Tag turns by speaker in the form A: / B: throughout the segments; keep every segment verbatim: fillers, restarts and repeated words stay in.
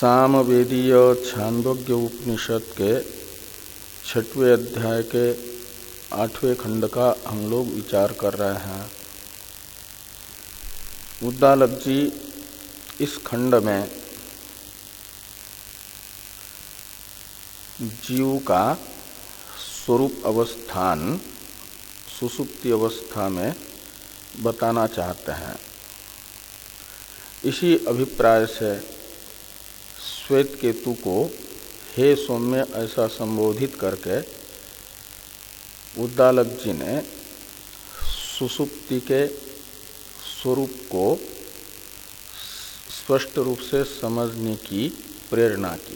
A: सामवेदीय छांदोग्य उपनिषद के छठवें अध्याय के आठवें खंड का हम लोग विचार कर रहे हैं। उद्दालक जी इस खंड में जीव का स्वरूप अवस्थान सुषुप्ति अवस्था में बताना चाहते हैं। इसी अभिप्राय से श्वेत केतु को हे सौम्य ऐसा संबोधित करके उद्दालक जी ने सुषुप्ति के स्वरूप को स्पष्ट रूप से समझने की प्रेरणा की।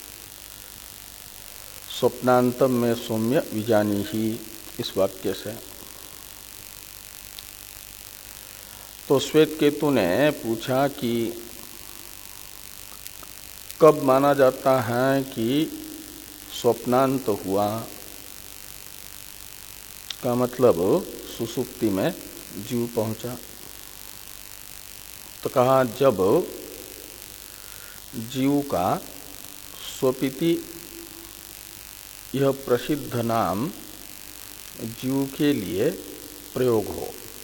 A: स्वप्नांतम में सौम्य विजानी ही इस वाक्य से। तो श्वेत केतु ने पूछा कि कब माना जाता है कि स्वप्नांत हुआ, का मतलब सुषुप्ति में जीव पहुंचा। तो कहा जब जीव का स्वपिति यह प्रसिद्ध नाम जीव के लिए प्रयोग हो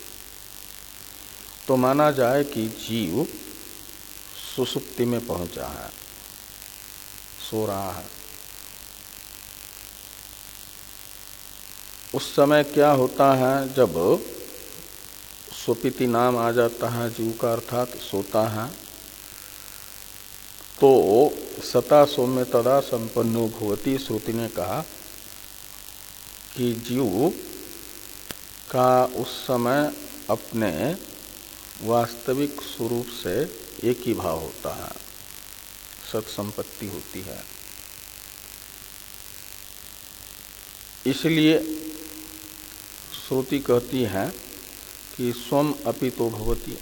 A: तो माना जाए कि जीव सुषुप्ति में पहुंचा है, सो रहा है। उस समय क्या होता है, जब स्वपिति नाम आ जाता है जीव का, अर्थात सोता है, तो सता सौम्य तदा संपन्नो भवति। श्रुति ने कहा कि जीव का उस समय अपने वास्तविक स्वरूप से एक ही भाव होता है, सत्संपत्ति होती है। इसलिए श्रुति कहती है कि स्वम अपि तो भवति।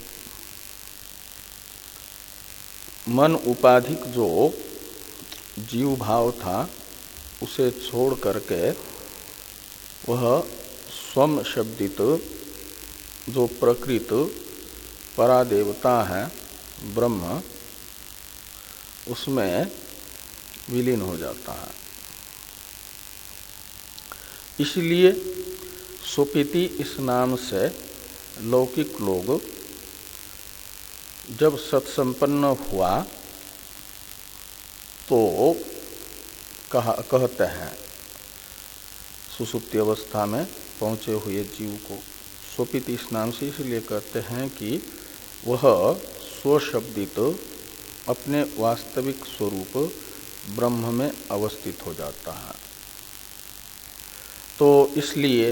A: मन उपाधिक जो जीव भाव था उसे छोड़ करके वह स्वम शब्दित जो प्रकृत परादेवता है ब्रह्म, उसमें विलीन हो जाता है। इसलिए सुषुप्ति इस नाम से लौकिक लोग जब सत्संपन्न हुआ तो कहा कहते हैं सुषुप्ति अवस्था में पहुंचे हुए जीव को सुषुप्ति इस नाम से इसलिए कहते हैं कि वह स्वशब्दित अपने वास्तविक स्वरूप ब्रह्म में अवस्थित हो जाता है। तो इसलिए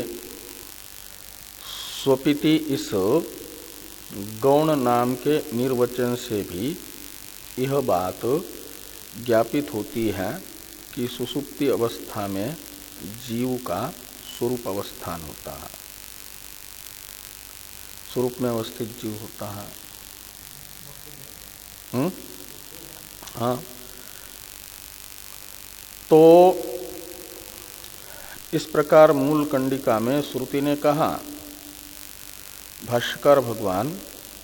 A: स्वपिति इस गौण नाम के निर्वचन से भी यह बात ज्ञापित होती है कि सुषुप्ति अवस्था में जीव का स्वरूप अवस्थान होता है, स्वरूप में अवस्थित जीव होता है। हम्म हाँ, तो इस प्रकार मूल कंडिका में श्रुति ने कहा, भाष्यकार भगवान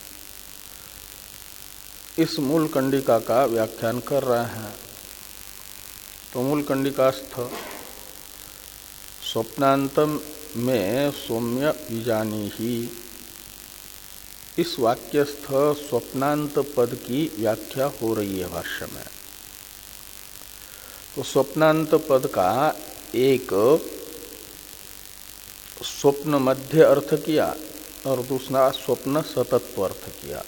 A: इस मूल कंडिका का व्याख्यान कर रहे हैं। तो मूल कंडिकास्थ स्वप्नांतम में सौम्य विजानी ही, इस वाक्यस्थ स्वप्नांत पद की व्याख्या हो रही है भाष्य में। तो स्वप्नांत पद का एक स्वप्न मध्य अर्थ किया और दूसरा स्वप्न सतत्व अर्थ किया।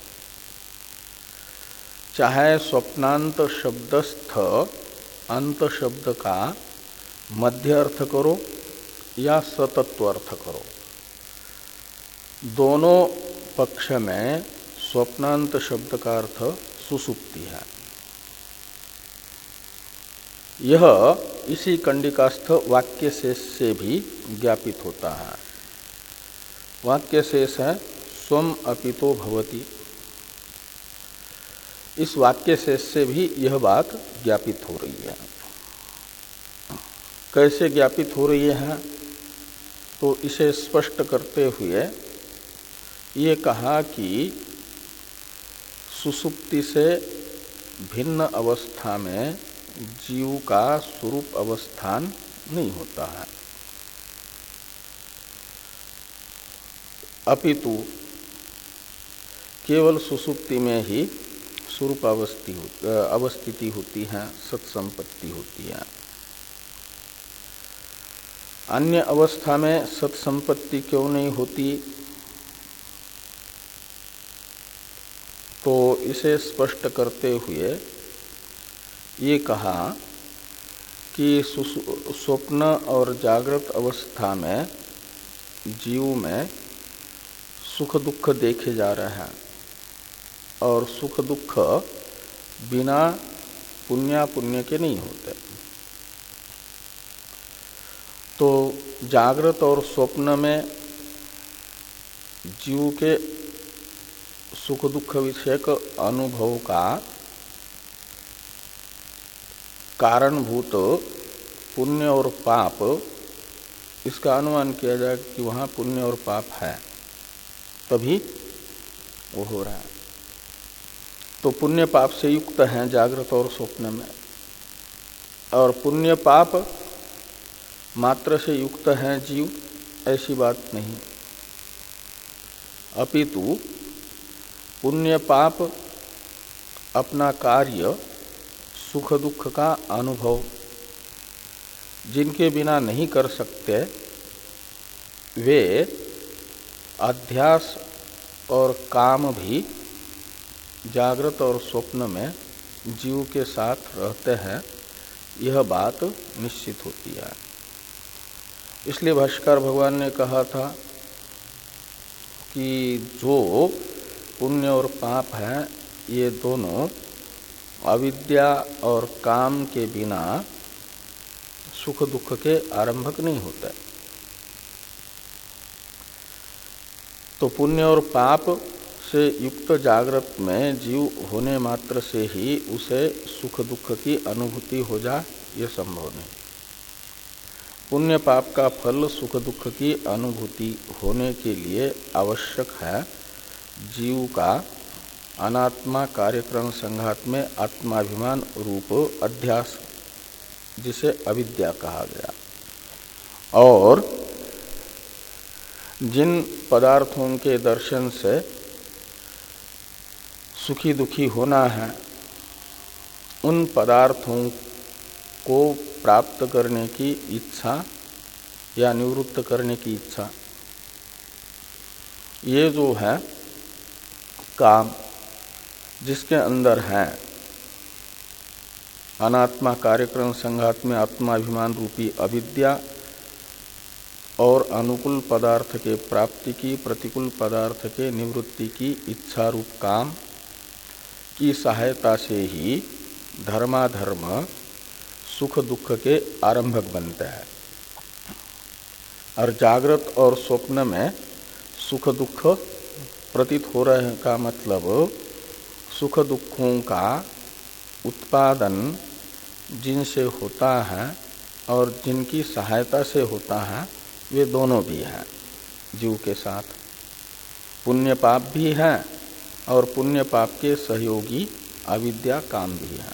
A: चाहे स्वप्नांत शब्दस्थ अंत शब्द का मध्य अर्थ करो या सतत्व अर्थ करो, दोनों पक्ष में स्वप्नांत शब्द का अर्थ सुषुप्ति है। यह इसी कंडिकास्थ वाक्य शेष से भी ज्ञापित होता है। वाक्य शेष है स्वम अपितो भवति। इस वाक्य शेष से भी यह बात ज्ञापित हो रही है। कैसे ज्ञापित हो रही है, तो इसे स्पष्ट करते हुए ये कहा कि सुषुप्ति से भिन्न अवस्था में जीव का स्वरूप अवस्थान नहीं होता है, अपितु केवल सुसुप्ति में ही स्वरूप अवस्थिति होती है, सत्संपत्ति होती है। अन्य अवस्था में सत्संपत्ति क्यों नहीं होती, तो इसे स्पष्ट करते हुए ये कहा कि स्वप्न और जागृत अवस्था में जीव में सुख दुख देखे जा रहे हैं और सुख दुख बिना पुण्य पुण्य के नहीं होते। तो जागृत और स्वप्न में जीव के सुख दुख विषयक अनुभव का कारणभूत पुण्य और पाप, इसका अनुमान किया जाए कि वहाँ पुण्य और पाप है, तभी वो हो रहा है। तो पुण्य पाप से युक्त है जागृत और स्वप्न में, और पुण्य पाप मात्र से युक्त है जीव, ऐसी बात नहीं। अपितु पुण्य पाप अपना कार्य सुख दुख का अनुभव जिनके बिना नहीं कर सकते, वे अध्यास और काम भी जागृत और स्वप्न में जीव के साथ रहते हैं, यह बात निश्चित होती है। इसलिए भाष्यकार भगवान ने कहा था कि जो पुण्य और पाप है, ये दोनों अविद्या और काम के बिना सुख दुख के आरंभक नहीं होते। तो पुण्य और पाप से युक्त जागृत में जीव होने मात्र से ही उसे सुख दुख की अनुभूति हो जाए, ये संभव नहीं। पुण्य पाप का फल सुख दुख की अनुभूति होने के लिए आवश्यक है जीव का अनात्मा कार्यक्रम संघात में आत्माभिमान रूप अध्यास, जिसे अविद्या कहा गया। और जिन पदार्थों के दर्शन से सुखी दुखी होना है, उन पदार्थों को प्राप्त करने की इच्छा या निवृत्त करने की इच्छा, ये जो है काम, जिसके अंदर है अनात्मा कार्यक्रम संघात में आत्माभिमान रूपी अविद्या और अनुकूल पदार्थ के प्राप्ति की, प्रतिकूल पदार्थ के निवृत्ति की इच्छा रूप काम की सहायता से ही धर्माधर्म सुख दुख के आरंभक बनते हैं। और जागृत और स्वप्न में सुख दुख प्रतीत हो रहे का मतलब सुख दुखों का उत्पादन जिनसे होता है और जिनकी सहायता से होता है, वे दोनों भी हैं जीव के साथ। पुण्य पाप भी है और पुण्य पाप के सहयोगी अविद्या काम भी है।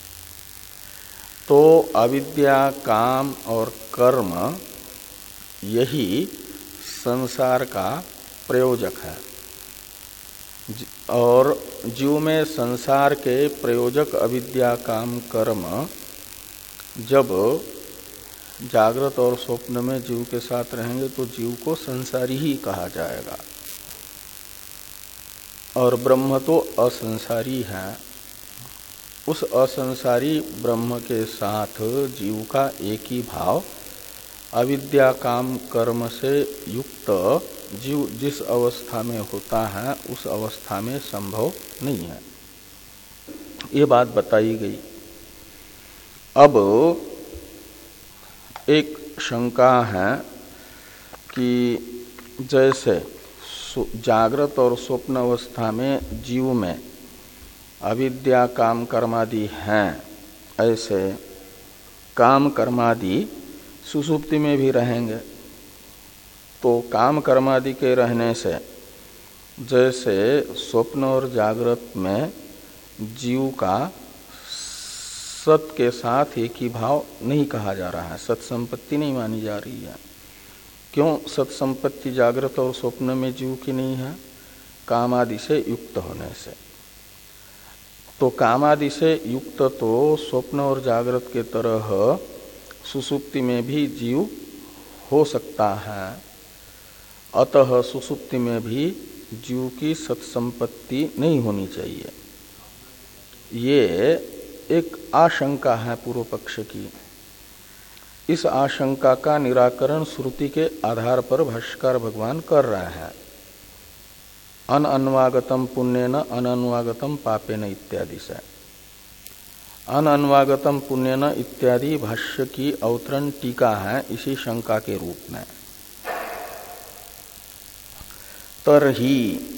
A: तो अविद्या काम और कर्म यही संसार का प्रयोजक है, और जीव में संसार के प्रयोजक अविद्या काम कर्म जब जागृत और स्वप्न में जीव के साथ रहेंगे तो जीव को संसारी ही कहा जाएगा। और ब्रह्म तो असंसारी है, उस असंसारी ब्रह्म के साथ जीव का एक ही भाव अविद्या काम कर्म से युक्त जीव जिस अवस्था में होता है, उस अवस्था में संभव नहीं है। ये बात बताई गई। अब एक शंका है कि जैसे जागृत और स्वप्न अवस्था में जीव में अविद्या काम कर्मादि हैं, ऐसे काम कर्मादि सुषुप्ति में भी रहेंगे। तो काम कर्मादि के रहने से जैसे स्वप्न और जागृत में जीव का सत के साथ एक ही भाव नहीं कहा जा रहा है, सत संपत्ति नहीं मानी जा रही है। क्यों? सत संपत्ति जागृत और स्वप्न में जीव की नहीं है, काम आदि से युक्त होने से। तो काम आदि से युक्त तो स्वप्न और जागृत के तरह सुसुप्ति में भी जीव हो सकता है, अतः सुसुप्ति में भी जीव की सत्संपत्ति नहीं होनी चाहिए। ये एक आशंका है पूर्व पक्ष की। इस आशंका का निराकरण श्रुति के आधार पर भाष्यकार भगवान कर रहे हैं। अनअन्वागतम पुण्येन अनअन्वागतम पापेन इत्यादि से। अनअन्वागतम पुण्येन इत्यादि भाष्य की अवतरण टीका है इसी शंका के रूप में। तरहि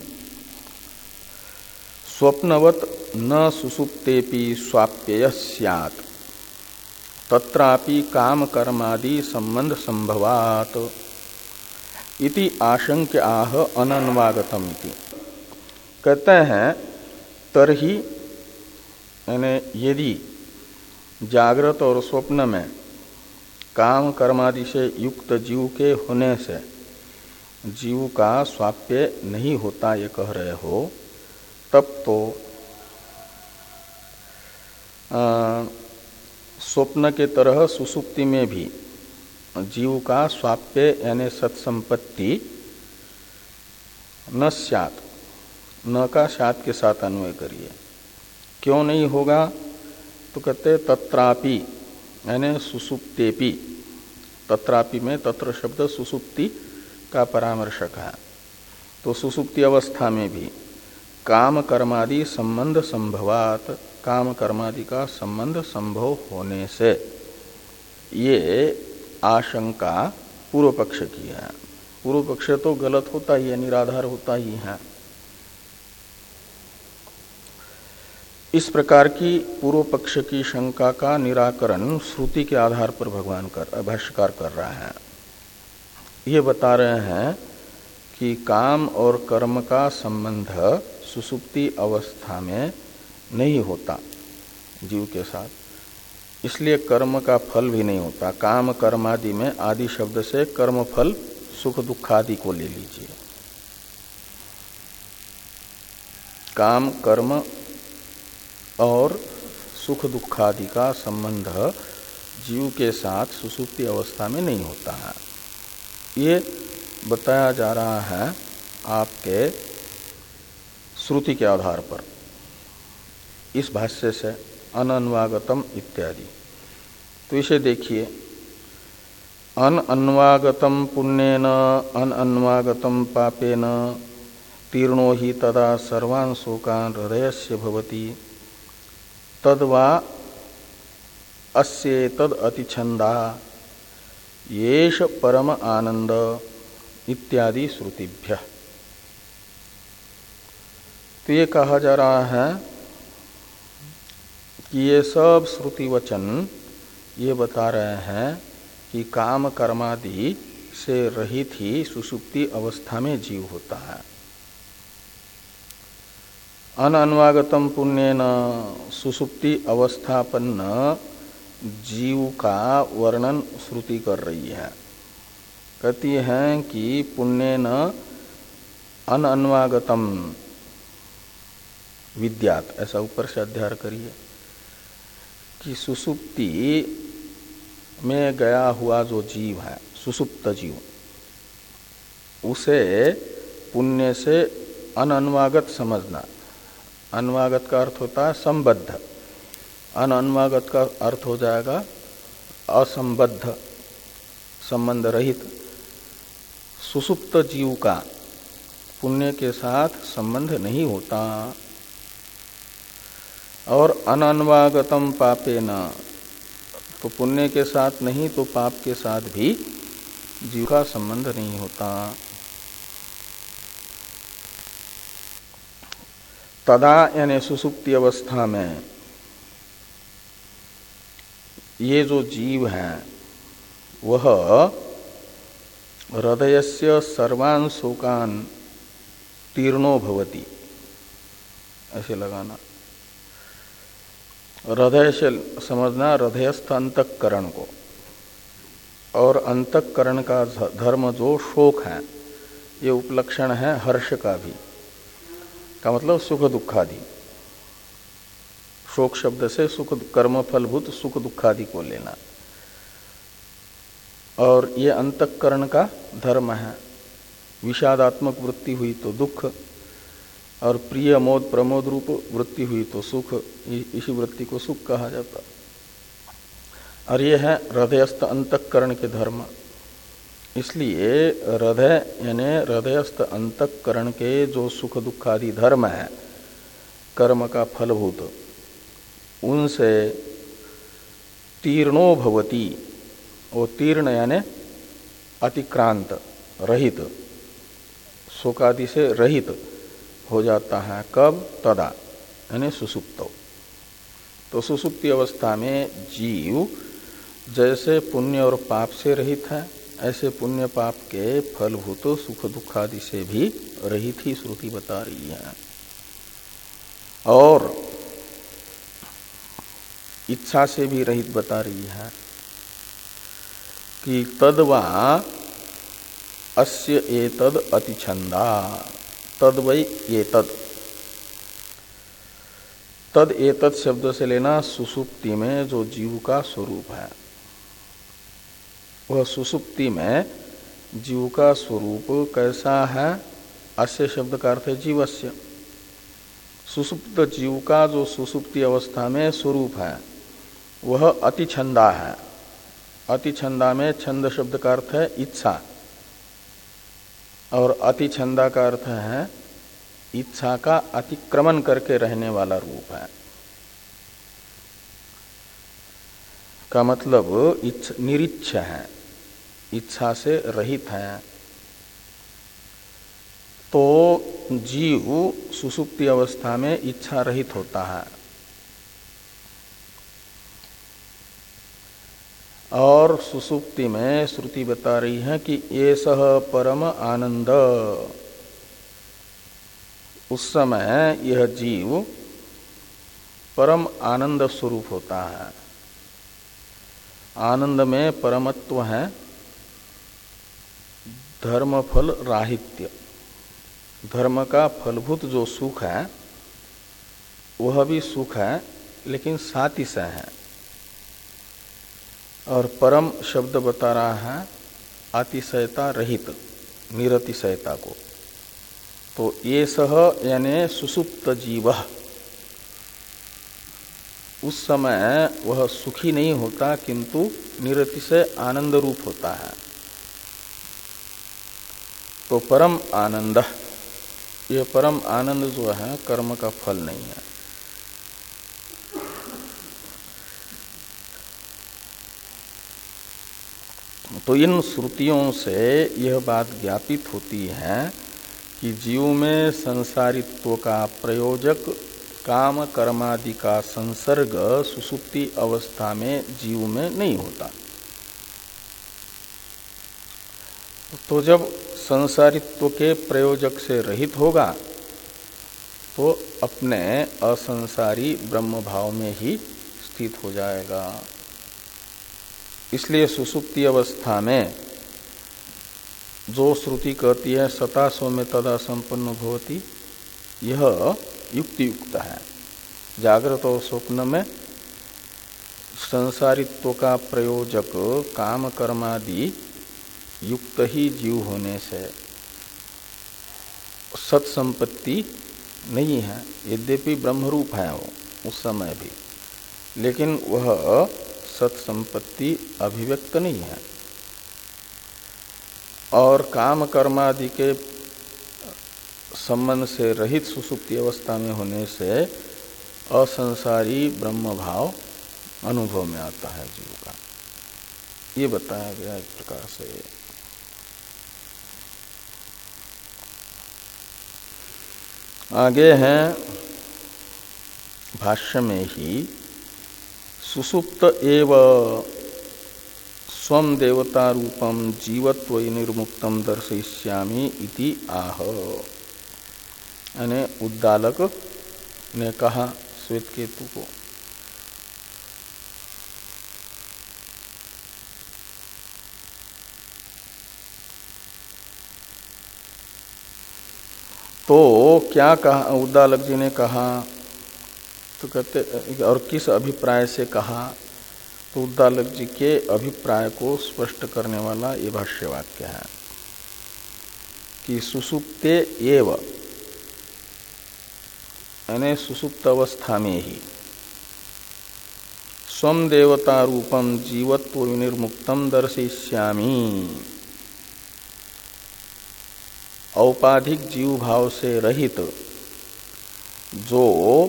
A: स्वप्नवत न सुसुप्तेपि स्वाप्यय स्यात् तत्रापि काम कर्मादि संबंध संभवात् इति आशंक्य आह अनन्वागतम इति। कहते हैं तरहि यानी यदि जागृत और स्वप्न में काम कर्मादि से युक्त जीव के होने से जीव का स्वाप्य नहीं होता ये कह रहे हो, तब तो स्वप्न के तरह सुसुप्ति में भी जीव का स्वाप्य यानी सत्संपत्ति न स्यात्, न का स्यात् के साथ अन्वय करिए। क्यों नहीं होगा? तो कहते तत्रापि यानी सुसुप्तेपि, तत्रापि में तत्र शब्द सुसुप्ति का परामर्शक है। तो सुसुप्ति अवस्था में भी काम कर्मादि संबंध संभवात, काम कर्मादि का संबंध संभव होने से, ये आशंका पूर्व पक्ष की है। पूर्व पक्ष तो गलत होता ही है, निराधार होता ही है। इस प्रकार की पूर्व पक्ष की शंका का निराकरण श्रुति के आधार पर भगवान कर भाष्यकार कर रहा है। ये बता रहे हैं कि काम और कर्म का संबंध सुसुप्ति अवस्था में नहीं होता जीव के साथ, इसलिए कर्म का फल भी नहीं होता। काम कर्मादि में आदि शब्द से कर्म फल सुख दुख आदि को ले लीजिए। काम कर्म और सुख दुख आदि का संबंध जीव के साथ सुसुप्ति अवस्था में नहीं होता है। ये बताया जा रहा है आपके श्रुति के आधार पर इस भाष्य से, अनन्वागतम इत्यादि। तो इसे देखिए, अनन्वागतम पुण्येन अनन्वागतम पापेन तीर्णो ही तदा सर्वान् शोकान् हृदयस्य भवति तद्वा अस्येतद् अतिछन्दा येष परम आनंद इत्यादि श्रुतिभ्य। तो ये कहा जा रहा है कि ये सब श्रुति वचन ये बता रहे हैं कि काम कर्मादि से रहित ही सुषुप्ति अवस्था में जीव होता है। अनन्वागतम पुण्येन सुषुप्ति अवस्थापन्न जीव का वर्णन श्रुति कर रही है। कहती हैं कि पुण्येन अनन्वागतम विद्यात, ऐसा ऊपर से अध्याय करिए कि सुसुप्ति में गया हुआ जो जीव है, सुसुप्त जीव, उसे पुण्य से अनन्वागत समझना। अन्वागत का अर्थ होता है संबद्ध, अनन्वागत का अर्थ हो जाएगा असंबद्ध, संबंध रहित। सुसुप्त जीव का पुण्य के साथ संबंध नहीं होता। और अनन्वागतम पापेन, तो पुण्य के साथ नहीं तो पाप के साथ भी जीव का संबंध नहीं होता। तदा यानी सुसुप्ति अवस्था में ये जो जीव है वह हृदयस्य सर्वान् शोकान् तीर्णो भवति, ऐसे लगाना। हृदय से समझना हृदयस्थ अंतःकरण को, और अंतःकरण का धर्म जो शोक है, ये उपलक्षण है हर्ष का भी, का मतलब सुख दुखादि। शोक शब्द से सुख कर्म फलभूत सुख दुखादि को लेना, और ये अंतःकरण का धर्म है। विषादात्मक वृत्ति हुई तो दुख, और प्रिय मोद प्रमोद रूप वृत्ति हुई तो सुख, इसी वृत्ति को सुख कहा जाता। और ये है हृदयस्थ अंतःकरण के धर्म। इसलिए हृदय यानी हृदयस्थ अंतःकरण के जो सुख दुखादि धर्म है कर्म का फलभूत, उनसे तीर्णो भवति, वो तीर्ण यानी अतिक्रांत रहित, शोकादि से रहित हो जाता है। कब? तदा यानी सुसुप्तो। तो सुसुप्ति अवस्था में जीव जैसे पुण्य और पाप से रहित है, ऐसे पुण्य पाप के फलभूत सुख दुखादि से भी रहित ही श्रुति बता रही है। और इच्छा से भी रहित बता रही है कि तद्वा अस्य एतद अतिछंदा, तद वै एतद। तद एतद शब्द से लेना सुसुप्ति में जो जीव का स्वरूप है, वह सुसुप्ति में जीव का स्वरूप कैसा है? अस्य शब्द का अर्थ है जीवस्य। सुसुप्त जीव का जो सुसुप्ति अवस्था में स्वरूप है वह अतिछंदा है। अतिछंदा में छंद शब्द का अर्थ है इच्छा, और अतिछंदा का अर्थ है इच्छा का अतिक्रमण करके रहने वाला रूप है। का मतलब इच्छ निरिच्छ है, इच्छा से रहित है। तो जीव सुसुप्ति अवस्था में इच्छा रहित होता है, और सुसुप्ति में श्रुति बता रही है कि ये सह परम आनंद, उस समय यह जीव परम आनंद स्वरूप होता है। आनंद में परमत्व है धर्मफल राहित्य। धर्म का फलभूत जो सुख है वह भी सुख है, लेकिन सातिशय है। और परम शब्द बता रहा है अतिशयता रहित, निरतिशयता को। तो ये सह यानी सुसुप्त जीव, उस समय वह सुखी नहीं होता, किंतु निरतिशय आनंद रूप होता है। तो परम आनंद, ये परम आनंद जो है कर्म का फल नहीं है। तो इन श्रुतियों से यह बात ज्ञापित होती है कि जीव में संसारित्व का प्रयोजक काम कर्मादि का संसर्ग सुसुप्ति अवस्था में जीव में नहीं होता। तो जब संसारित्व के प्रयोजक से रहित होगा तो अपने असंसारी ब्रह्म भाव में ही स्थित हो जाएगा। इसलिए सुसुप्ति अवस्था में जो श्रुति कहती है सता सौम्य तदा संपन्न भवति, यह युक्ति युक्त है। जागृत और स्वप्न में संसारित्व का प्रयोजक काम कर्मादि युक्त ही जीव होने से सत्संपत्ति नहीं है। यद्यपि ब्रह्मरूप है वो उस समय भी, लेकिन वह सत्संपत्ति अभिव्यक्त नहीं है। और काम कर्मादि के संबंध से रहित सुसुप्ति अवस्था में होने से असंसारी ब्रह्म भाव अनुभव में आता है जीव का। ये बताया गया एक प्रकार से। आगे है भाष्य में ही सुसुप्त एव स्वम देवता रूपम जीवत्व निर्मुक्तम दर्शयिष्यामि इति आह। यानी उद्दालक ने कहा श्वेत केतु को तो क्या कहा उद्दालक जी ने कहा, तो कहते और किस अभिप्राय से कहा, तो उद्दालक जी के अभिप्राय को स्पष्ट करने वाला ये भाष्य वाक्य है कि सुसुप्ते एव, यानी सुसुप्त अवस्था में ही स्वम देवता रूपम जीवत्व विनिर्मुक्तम दर्शिष्यामि, औपाधिक जीव भाव से रहित जो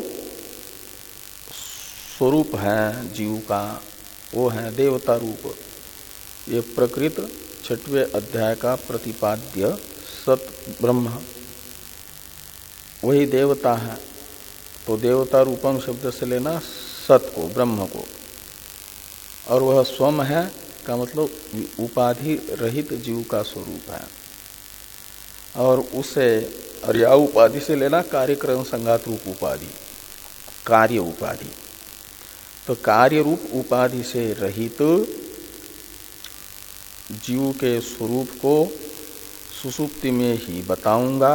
A: स्वरूप है जीव का वो है देवता रूप। ये प्रकृत छठवें अध्याय का प्रतिपाद्य सत ब्रह्म वही देवता है। तो देवता रूपम शब्द से लेना सत को, ब्रह्म को, और वह स्वम है का मतलब उपाधि रहित जीव का स्वरूप है। और उसे और या उपाधि से लेना कार्यक्रम संघात रूप उपाधि, कार्य उपाधि। तो कार्य रूप उपाधि से रहित जीव के स्वरूप को सुसुप्ति में ही बताऊंगा,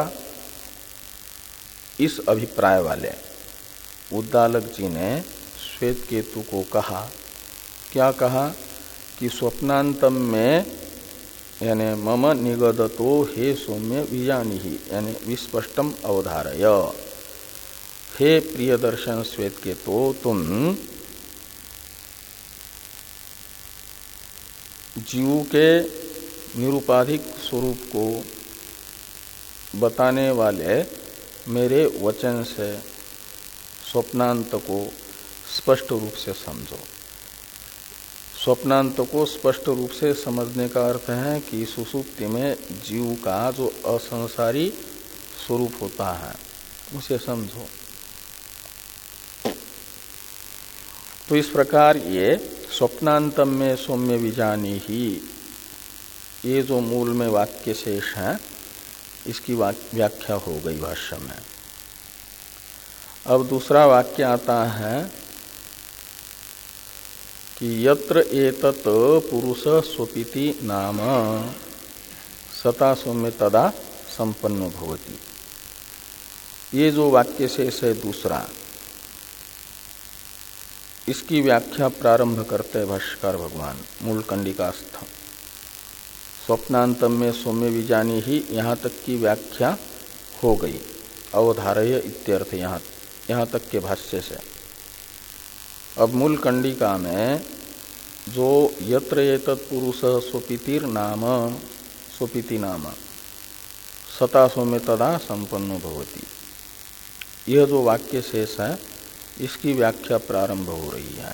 A: इस अभिप्राय वाले उद्दालक जी ने श्वेत केतु को कहा। क्या कहा कि स्वप्नांतम में यानी मम निगदतो हे सौम्य विजानी ही, यानी विस्पष्टम अवधारय, हे प्रिय दर्शन श्वेत केतु, तुम जीव के निरुपाधिक स्वरूप को बताने वाले मेरे वचन से स्वप्नांत को स्पष्ट रूप से समझो। स्वप्नांत को स्पष्ट रूप से समझने का अर्थ है कि सुसुप्ति में जीव का जो असंसारी स्वरूप होता है उसे समझो। तो इस प्रकार ये स्वप्नांतम में सौम्य विजानी ही, ये जो मूल में वाक्य शेष है इसकी व्याख्या हो गई भाष्य में। अब दूसरा वाक्य आता है कि यत्र एतत् पुरुष स्वपिति नाम सता सौम्य तदा संपन्नो भवति। ये जो वाक्य शेष है दूसरा, इसकी व्याख्या प्रारंभ करते हैं भाष्यकार भगवान मूल कंडिकास्थ। स्वप्नांतम में सौम्य विजानी ही, यहाँ तक की व्याख्या हो गई। अवधारय इत्यर्थ, यहाँ यहाँ तक के भाष्य से। अब मूल कंडिका में जो यत्र एतत् पुरुष स्वपितिर नाम, स्वपिति नाम सता सौम्य तदा संपन्नो भवति, यह जो वाक्य शेष है इसकी व्याख्या प्रारंभ हो रही है।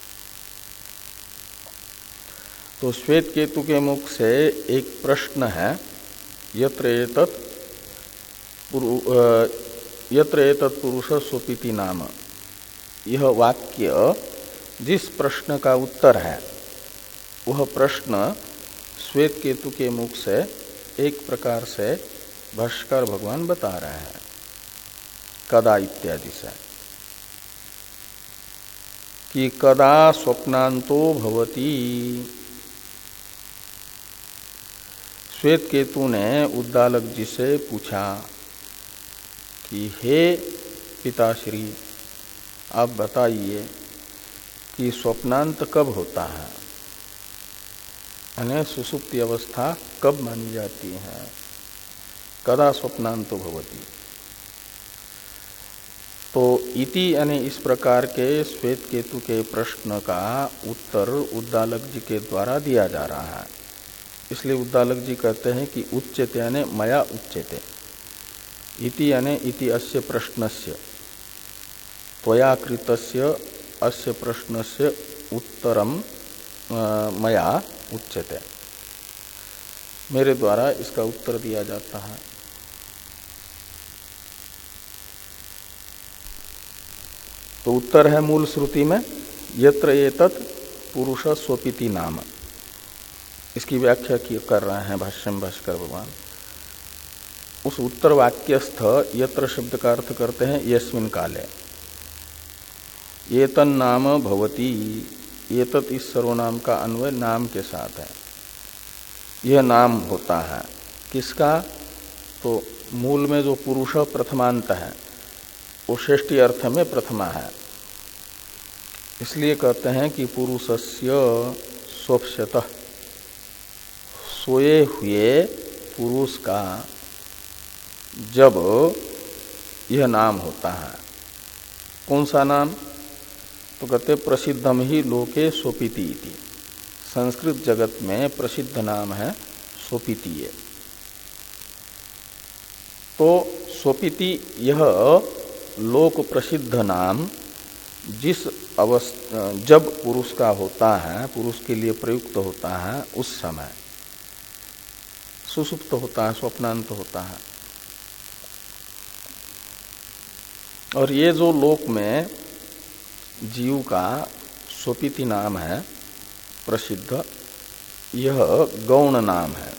A: तो श्वेत केतु के मुख से एक प्रश्न है, यत्र एतत् यत्र एतत् पुरुष स्वपिति नाम, यह वाक्य जिस प्रश्न का उत्तर है वह प्रश्न श्वेत केतु के मुख से एक प्रकार से भाष्यकार भगवान बता रहे हैं कदा इत्यादि से, कि कदा स्वप्नांतो भवति। श्वेत केतु ने उद्दालक जी से पूछा कि हे पिताश्री, आप बताइए कि स्वप्नांत कब होता है, यानी सुसुप्ति अवस्था कब मानी जाती है, कदा स्वप्नांतो भवति। तो इति यानी इस प्रकार के श्वेत केतु के प्रश्न का उत्तर उद्दालक जी के द्वारा दिया जा रहा है। इसलिए उद्दालक जी कहते हैं कि उच्यते यानी मया उच्यते, इति यानी इति अस्य प्रश्नस्य, त्वया कृतस्य अस्य प्रश्नस्य उत्तरम मया उच्यते, मेरे द्वारा इसका उत्तर दिया जाता है। तो उत्तर है मूल श्रुति में यत्र एतत् पुरुष स्वपिति नाम, इसकी व्याख्या की कर रहे हैं भाष्य में भाष्कर भगवान। उस उत्तर वाक्यस्थ यत्र शब्द का अर्थ करते हैं यस्मिन काले, एतन नाम भवति, एतत् इस सर्वनाम का अन्वय नाम के साथ है। यह नाम होता है किसका, तो मूल में जो पुरुष प्रथमांत है वो षष्ठी अर्थ में प्रथमा है, इसलिए कहते हैं कि पुरुषस्य स्वप्स्यतः, सोए हुए पुरुष का जब यह नाम होता है। कौन सा नाम? तो कहते प्रसिद्धम ही लोके सोपिति इति, संस्कृत जगत में प्रसिद्ध नाम है सोपितीय। तो सोपिति यह लोक प्रसिद्ध नाम जिस अवस्था जब पुरुष का होता है, पुरुष के लिए प्रयुक्त होता है, उस समय सुसुप्त होता है, स्वप्नांत होता है। और ये जो लोक में जीव का सोपिति नाम है प्रसिद्ध, यह गौण नाम है,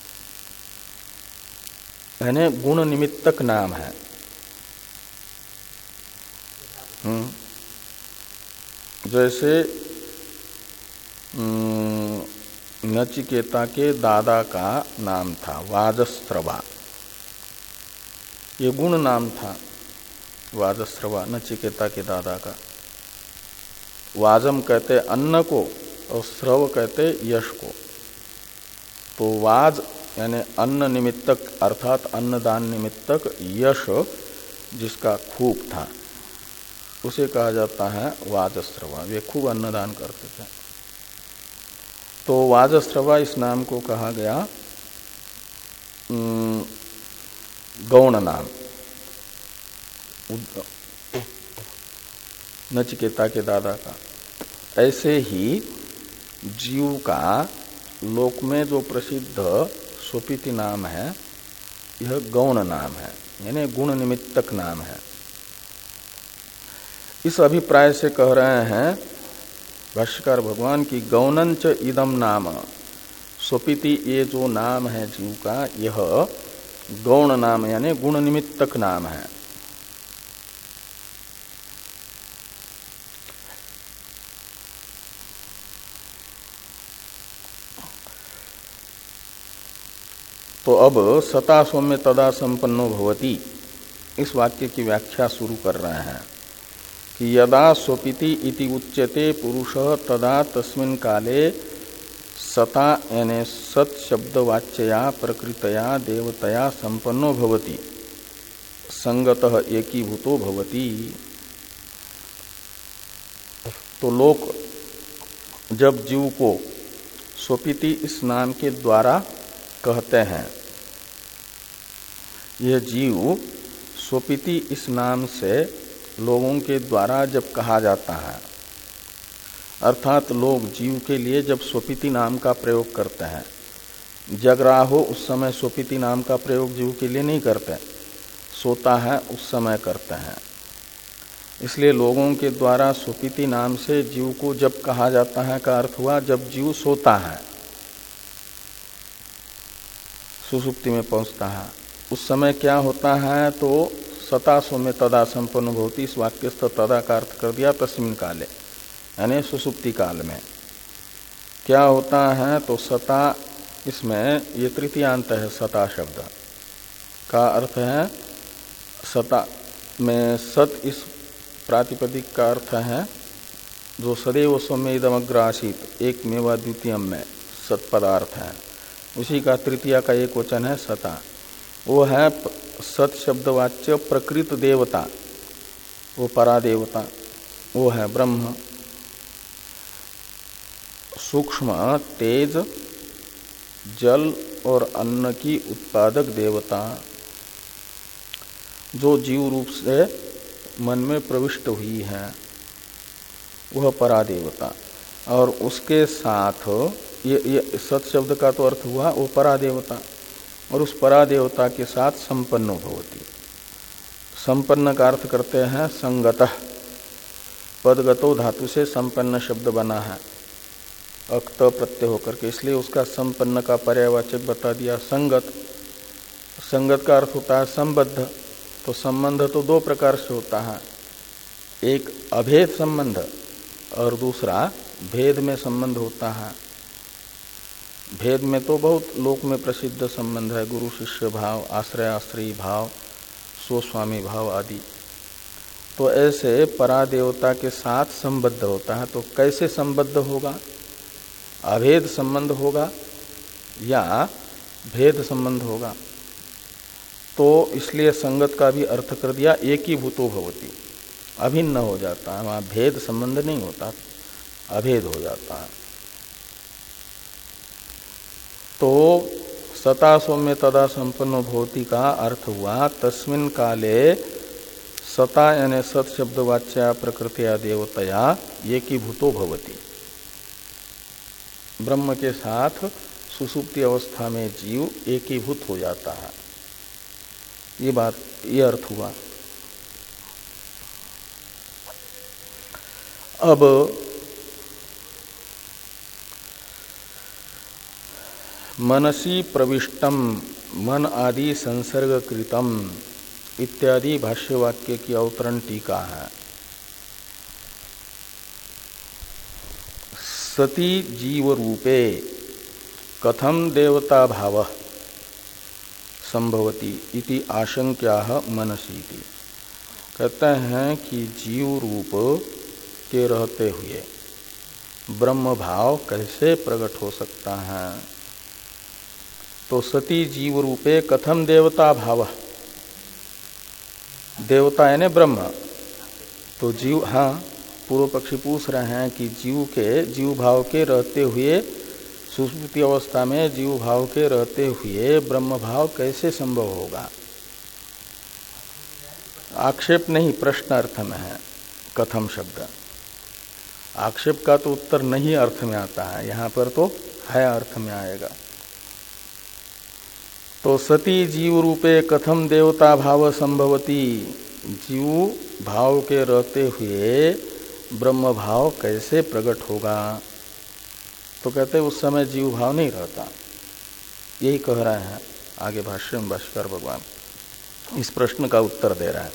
A: यानी गुण निमित्तक नाम है। हम्म जैसे नचिकेता के दादा का नाम था वाजस्रवा, ये गुण नाम था वाजस्रवा, नचिकेता के दादा का। वाजम कहते अन्न को और स्रव कहते यश को। तो वाज यानी अन्न निमित्तक अर्थात अन्नदान निमित्तक यश जिसका खूब था उसे कहा जाता है वाजस्रवा, वे खूब अन्नदान करते थे। तो वाजस्रवा इस नाम को कहा गया गौण नाम, नचिकेता के दादा का। ऐसे ही जीव का लोक में जो प्रसिद्ध सोपिति नाम है यह गौण नाम है, यानी गुण निमित्तक नाम है। इस अभिप्राय से कह रहे हैं भाष्यकार भगवान की गौणंच इदम नाम, सोपिति ये जो नाम है जीव का यह गौण नाम यानी गुण निमित्तक नाम है। तो अब सता सौम्य तदा संपन्नो भवति, इस वाक्य की व्याख्या शुरू कर रहे हैं कि यदा स्वपिति इति उच्यते पुरुषः तदा तस्मिन् काले सता यानी सत शब्द वाच्यया प्रकृतया देवतया संपन्नो भवति, संगतः एकीभूतो भवति। तो लोक जब जीव को स्वपिति इस नाम के द्वारा कहते हैं, यह जीव स्वपिति इस नाम से लोगों के द्वारा जब कहा जाता है, अर्थात लोग जीव के लिए जब स्वपिति नाम का प्रयोग करते हैं, जग रहा हो उस समय स्वपिति नाम का प्रयोग जीव के लिए नहीं करते, सोता है उस समय करते हैं। इसलिए लोगों के द्वारा स्वपिति नाम से जीव को जब कहा जाता है का अर्थ हुआ जब जीव सोता है, सुसुप्ति में पहुंचता है, उस समय क्या होता है? तो सता सौम्य तदा संपन्न भवति, इस वाक्यस्थ तदा का अर्थ कर दिया तस्मिन् काले, यानी सुसुप्ति काल में क्या होता है? तो सता इसमें ये तृतीयांत है, सता शब्द का अर्थ है सता में सत इस प्रातिपदिक का अर्थ है जो सदैव सौम्य इदमग्र आसीत, एक मेवा द्वितीयम में सत पदार्थ है, उसी का तृतीया का एक वचन है सता। वो है सत शब्दवाच्य प्रकृत देवता, वो परादेवता, वो है ब्रह्म। सूक्ष्म तेज जल और अन्न की उत्पादक देवता जो जीव रूप से मन में प्रविष्ट हुई है वह परादेवता। और उसके साथ ये, ये सत शब्द का तो अर्थ हुआ वो परादेवता, और उस परादेवता के साथ संपन्नो भवति। संपन्न का अर्थ करते हैं संगतः, पदगतो धातु से संपन्न शब्द बना है अक्त प्रत्यय होकर के, इसलिए उसका संपन्न का पर्यायवाचक बता दिया संगत। संगत का अर्थ होता है संबद्ध। तो संबंध तो दो प्रकार से होता है, एक अभेद संबंध और दूसरा भेद में संबंध होता है। भेद में तो बहुत लोक में प्रसिद्ध संबंध है, गुरु शिष्य भाव, आश्रय आश्रयी भाव, स्वस्वामी भाव आदि। तो ऐसे परादेवता के साथ संबद्ध होता है। तो कैसे संबद्ध होगा? अभेद संबंध होगा या भेद संबंध होगा? तो इसलिए संगत का भी अर्थ कर दिया एक ही भूतो भवति, अभिन्न हो जाता है, वहां भेद संबंध नहीं होता, अभेद हो जाता है। तो सता सौम्य तदा संपन्नो भवति का अर्थ हुआ तस्मिन् काले सता यानी सत शब्द वाच्या प्रकृतिया देवतया एकीभूतो भवति। ब्रह्म के साथ सुसुप्ति अवस्था में जीव एकीभूत हो जाता है। ये बात, ये अर्थ हुआ। अब मनसी प्रविष्टम मन आदि संसर्ग कृतम इत्यादि भाष्यवाक्य की अवतरण टीका है। सती जीव रूपे कथम देवता भाव संभवति इति आशंक्याः मनसीति। कहते हैं कि जीव रूप के रहते हुए ब्रह्म भाव कैसे प्रकट हो सकता है? तो सती जीव रूपे कथम देवता भाव, देवता यानी ब्रह्म। तो जीव, हाँ, पूर्व पक्षी पूछ रहे हैं कि जीव के जीव भाव के रहते हुए सुषुप्ति अवस्था में जीव भाव के रहते हुए ब्रह्म भाव कैसे संभव होगा? आक्षेप नहीं, प्रश्न अर्थ में है कथम शब्द। आक्षेप का तो उत्तर नहीं अर्थ में आता है, यहां पर तो है अर्थ में आएगा। तो सती जीव रूपे कथम देवता भाव संभवती, जीव भाव के रहते हुए ब्रह्म भाव कैसे प्रकट होगा? तो कहते उस समय जीव भाव नहीं रहता। यही कह रहे हैं आगे भाष्य में भाष्यकार भगवान इस प्रश्न का उत्तर दे रहा है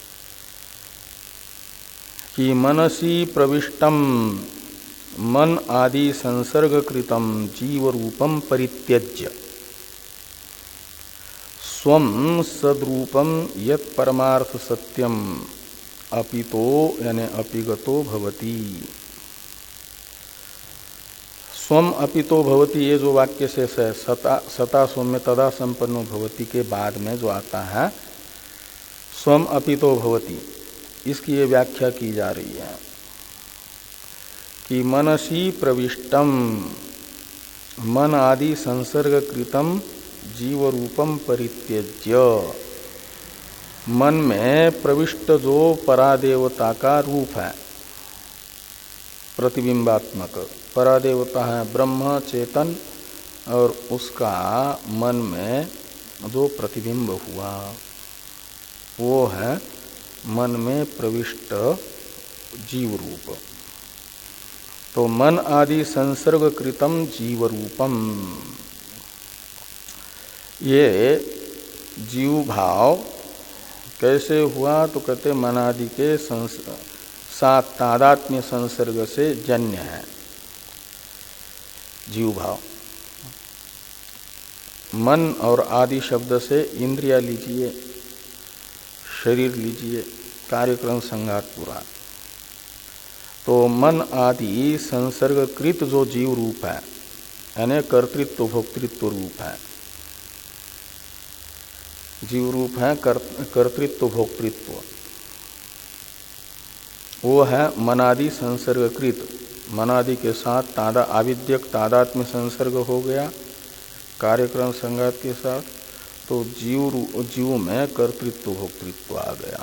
A: कि मनसी प्रविष्टम मन आदि संसर्ग कृतम जीव रूपम परित्यज्य स्वम सद्रूपम यत् परमार्थ सत्यम अपितो यानी अपिगतो भवति। स्वम अपितो भवति, ये जो वाक्य शेष है सता सता सौम्य तदा संपन्नो भवति के बाद में जो आता है स्वम अपितो भवति, इसकी ये व्याख्या की जा रही है कि मनसी प्रविष्टम मन आदि संसर्ग कृतम जीव रूपम परित्यज्य, मन में प्रविष्ट जो परादेवता का रूप है प्रतिबिंबात्मक, परादेवता है ब्रह्म चेतन, और उसका मन में जो प्रतिबिंब हुआ वो है मन में प्रविष्ट जीव रूप। तो मन आदि संसर्ग कृतम जीव रूपम, ये जीव भाव कैसे हुआ? तो कहते मन आदि के साथ तादात्म्य संसर्ग से जन्य है जीव भाव। मन और आदि शब्द से इंद्रिया लीजिए, शरीर लीजिए, कार्यक्रम संघात पूरा। तो मन आदि संसर्गकृत जो जीव रूप है यानी कर्तृत्व भोक्तृत्व रूप है, जीव रूप है कर्तृत्व भोक्तृत्व, वो है मनादि संसर्गकृत। मनादि के साथ तादा आविद्यक तादात्म्य संसर्ग हो गया कार्यक्रम संघात के साथ, तो जीव जीव में कर्तृत्व भोक्तृत्व आ गया।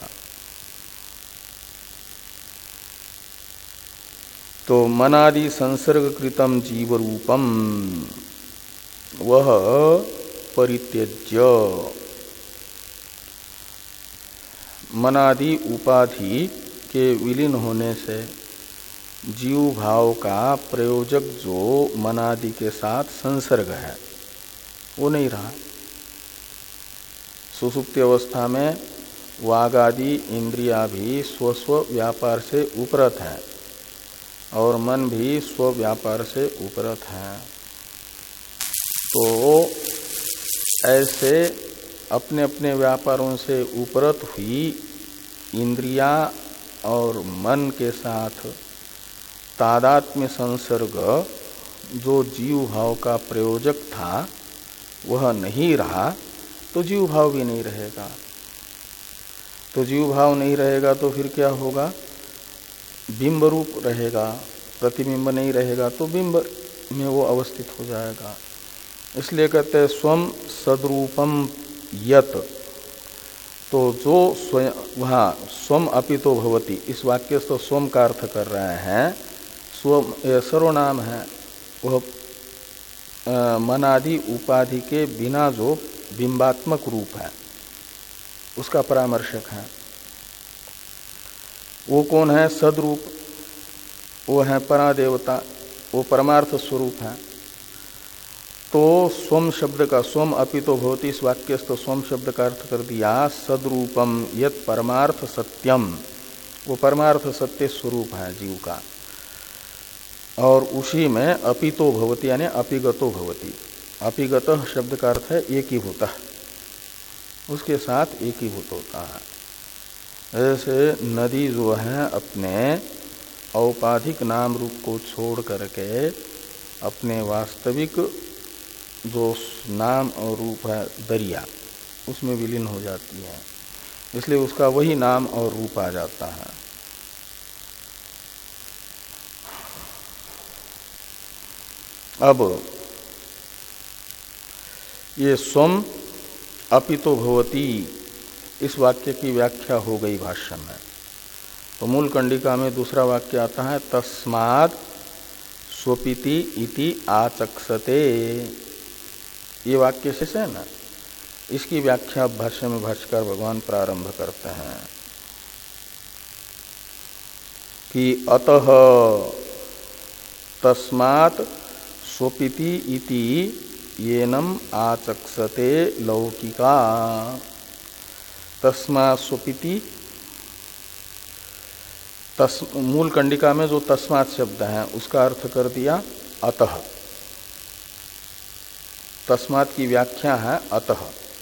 A: तो मनादि संसर्गकृतम जीव रूपम वह परित्यज्य, मनादि उपाधि के विलीन होने से जीव भाव का प्रयोजक जो मनादि के साथ संसर्ग है वो नहीं रहा। सुसुप्ति अवस्था में वागादि इंद्रिया भी स्वस्व व्यापार से उपरत है और मन भी स्व व्यापार से उपरत है। तो ऐसे अपने अपने व्यापारों से उपरत हुई इंद्रिया और मन के साथ तादात्म्य संसर्ग जो जीव भाव का प्रयोजक था वह नहीं रहा तो जीव भाव भी नहीं रहेगा। तो जीव भाव नहीं रहेगा तो फिर क्या होगा? बिंब रूप रहेगा, प्रतिबिंब नहीं रहेगा तो बिंब में वो अवस्थित हो जाएगा। इसलिए कहते हैं स्वम सद्रूपम यत, तो जो स्वयं वहाँ स्वम अपितो भवति, इस वाक्य से तो स्वम का अर्थ कर रहे हैं। स्वम सर्वनाम है, वह मनादि उपाधि के बिना जो बिंबात्मक रूप है उसका परामर्शक है। वो कौन है? सद्रूप, वो है परादेवता, वो परमार्थ स्वरूप है। तो स्वम शब्द का स्वम अपितो भवति इस वाक्य से तो स्वम शब्द का अर्थ कर दिया सद्रूपम यत परमार्थ सत्यम, वो परमार्थ सत्य स्वरूप है जीव का। और उसी में अपितो भवति यानी अपिगतो भवति, अपिगतः शब्द का अर्थ है एकीभूतः, उसके साथ एकीभूत होता है। ऐसे नदी जो है अपने औपाधिक नाम रूप को छोड़ करके अपने वास्तविक जो नाम और रूप है दरिया उसमें विलीन हो जाती है, इसलिए उसका वही नाम और रूप आ जाता है। अब ये स्वम अपितो भवति इस वाक्य की व्याख्या हो गई भाष्य में। तो मूल कंडिका में दूसरा वाक्य आता है तस्माद् स्वपिति इति आचक्षते, ये वाक्य शेष है ना, इसकी व्याख्या भाष्य में भाष्यकार भगवान प्रारंभ करते हैं कि अतः तस्मात् स्वपिति इति येनम आचक्षते लौकिका। तस्मात् स्वपिति, तस् मूल कंडिका में जो तस्मात् शब्द है उसका अर्थ कर दिया अतः, तस्मात् की व्याख्या है अतः।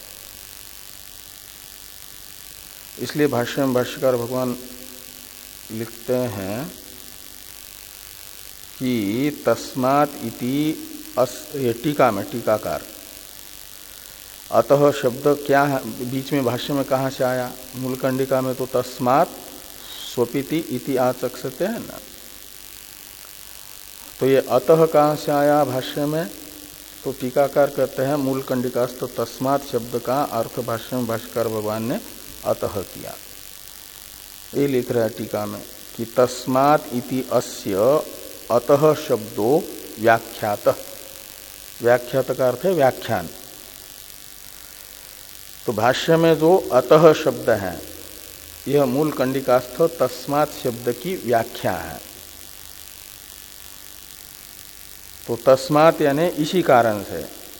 A: इसलिए भाष्य में भाष्यकार भगवान लिखते हैं कि तस्मात् इति अस, ये टीका में टीकाकार अतः शब्द क्या है, बीच में भाष्य में कहाँ से आया? मूल कंडिका में तो तस्मात् स्वपिति इति आचक्षते है ना, तो ये अतः कहाँ से आया भाष्य में? तो टीकाकार कहते हैं मूल कंडिकास्थ तस्मात् शब्द का अर्थ भाष्य में भाष्यकार भगवान ने अतः किया। ये लिख रहा है टीका में कि तस्मात् इति अस्य अतः शब्दो व्याख्यातः, व्याख्यात का अर्थ है व्याख्यान। तो भाष्य में जो अतः शब्द है यह मूल कंडिकास्थ तस्मात् शब्द की व्याख्या है। तो तस्मात् यानी इसी कारण से,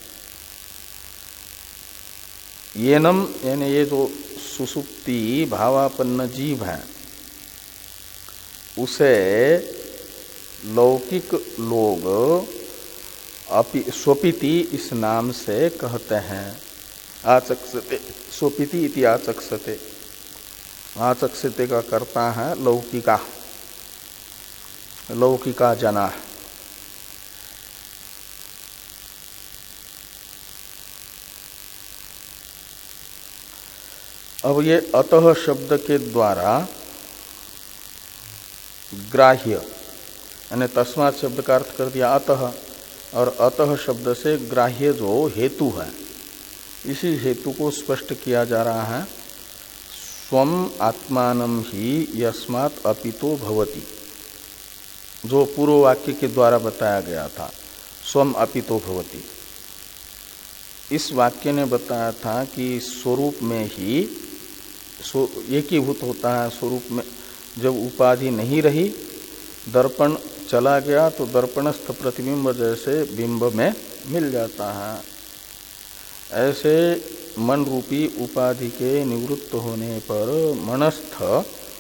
A: येनम यानी ये जो सुसुप्ति भावापन्न जीव है उसे लौकिक लोग अपि स्वपिति इस नाम से कहते हैं। आचक्षते, स्वपिति इति आचक्षते, आचक्षते का कर्ता है लौकिका, लौकिका जना। अब ये अतः शब्द के द्वारा ग्राह्य यानी तस्मात् शब्द का अर्थ कर दिया अतः, और अतः शब्द से ग्राह्य जो हेतु है इसी हेतु को स्पष्ट किया जा रहा है। स्वम आत्मानं ही यस्मात् अपितो भवति, जो पूर्व वाक्य के द्वारा बताया गया था स्वम अपितो भवति। इस वाक्य ने बताया था कि स्वरूप में ही एकीभूत होता है। स्वरूप में जब उपाधि नहीं रही, दर्पण चला गया तो दर्पणस्थ प्रतिबिंब जैसे बिंब में मिल जाता है। ऐसे मन रूपी उपाधि के निवृत्त होने पर मनस्थ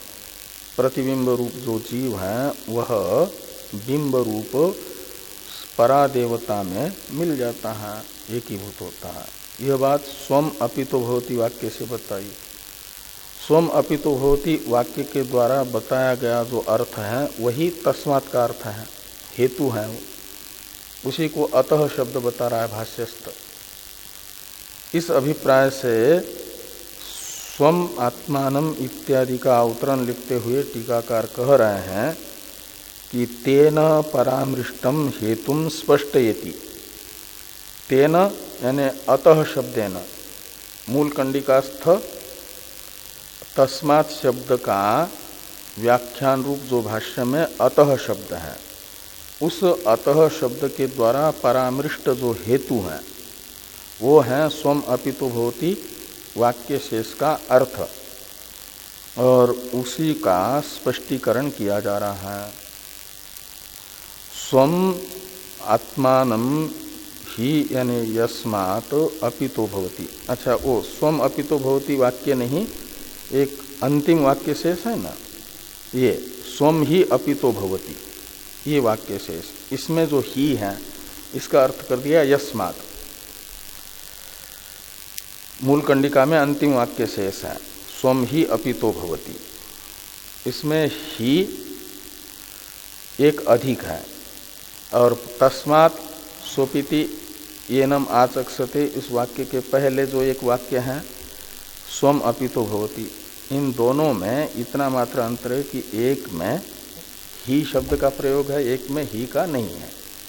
A: प्रतिबिंब रूप जो जीव है वह बिंब रूप परादेवता में मिल जाता है, एकीभूत होता है। यह बात स्वम अपितो भवति वाक्य से बताई। स्वम अपितो भवति वाक्य के द्वारा बताया गया जो अर्थ है वही तस्मात् का अर्थ है, हेतु है वो, उसी को अतः शब्द बता रहा है भाष्यस्थ। इस अभिप्राय से स्वम आत्मानम इत्यादि का अवतरण लिखते हुए टीकाकार कह रहे हैं कि तेन परामृष्टम हेतुम स्पष्टयति। तेन यानी अतः शब्देन, मूल कंडिकास्थ तस्मात् शब्द का व्याख्यान रूप जो भाष्य में अतः शब्द है, उस अतः शब्द के द्वारा परामृष्ट जो हेतु है वो है स्वम अपितु भवति वाक्य शेष का अर्थ, और उसी का स्पष्टीकरण किया जा रहा है। स्वम आत्मानम ही यानी यस्मात् अपितो भवति। अच्छा, वो स्वम अपितो भवति वाक्य नहीं, एक अंतिम वाक्य शेष है ना, ये स्वम ही अपितो भवति, ये वाक्य शेष, इसमें जो ही है इसका अर्थ कर दिया यस्मात्। मूल कंडिका में अंतिम वाक्य शेष है स्वम ही अपितो भवति, इसमें ही एक अधिक है, और तस्मात् सोपिति येनम आचक्षते इस वाक्य के पहले जो एक वाक्य है स्वम अपितो भवति, इन दोनों में इतना मात्र अंतर है कि एक में ही शब्द का प्रयोग है, एक में ही का नहीं है।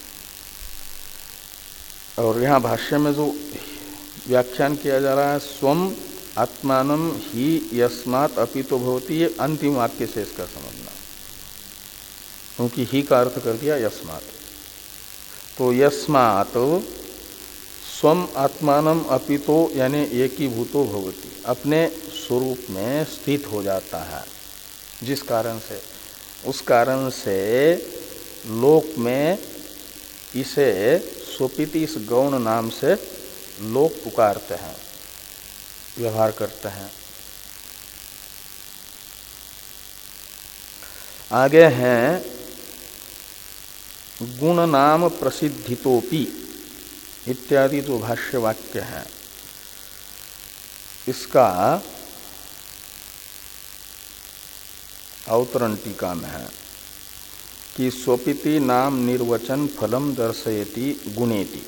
A: और यहाँ भाष्य में जो व्याख्यान किया जा रहा है स्वम आत्मानम ही यस्मात् अपितो भवति, ये अंतिम वाक्य से इसका समझना, क्योंकि ही का अर्थ कर दिया यस्मात्। तो यस्मात् स्वम आत्मानम अपितो यानी एकीभूतो भवति, अपने स्वरूप में स्थित हो जाता है, जिस कारण से, उस कारण से लोक में इसे स्वपिति इस गौण नाम से लोग पुकारते हैं, व्यवहार करते हैं। आगे हैं गुण नाम प्रसिद्धितोपि इत्यादि जो भाष्य वाक्य है, इसका अवतरण टीका में है कि स्वपिति नाम निर्वचन फलम दर्शयति गुणेति।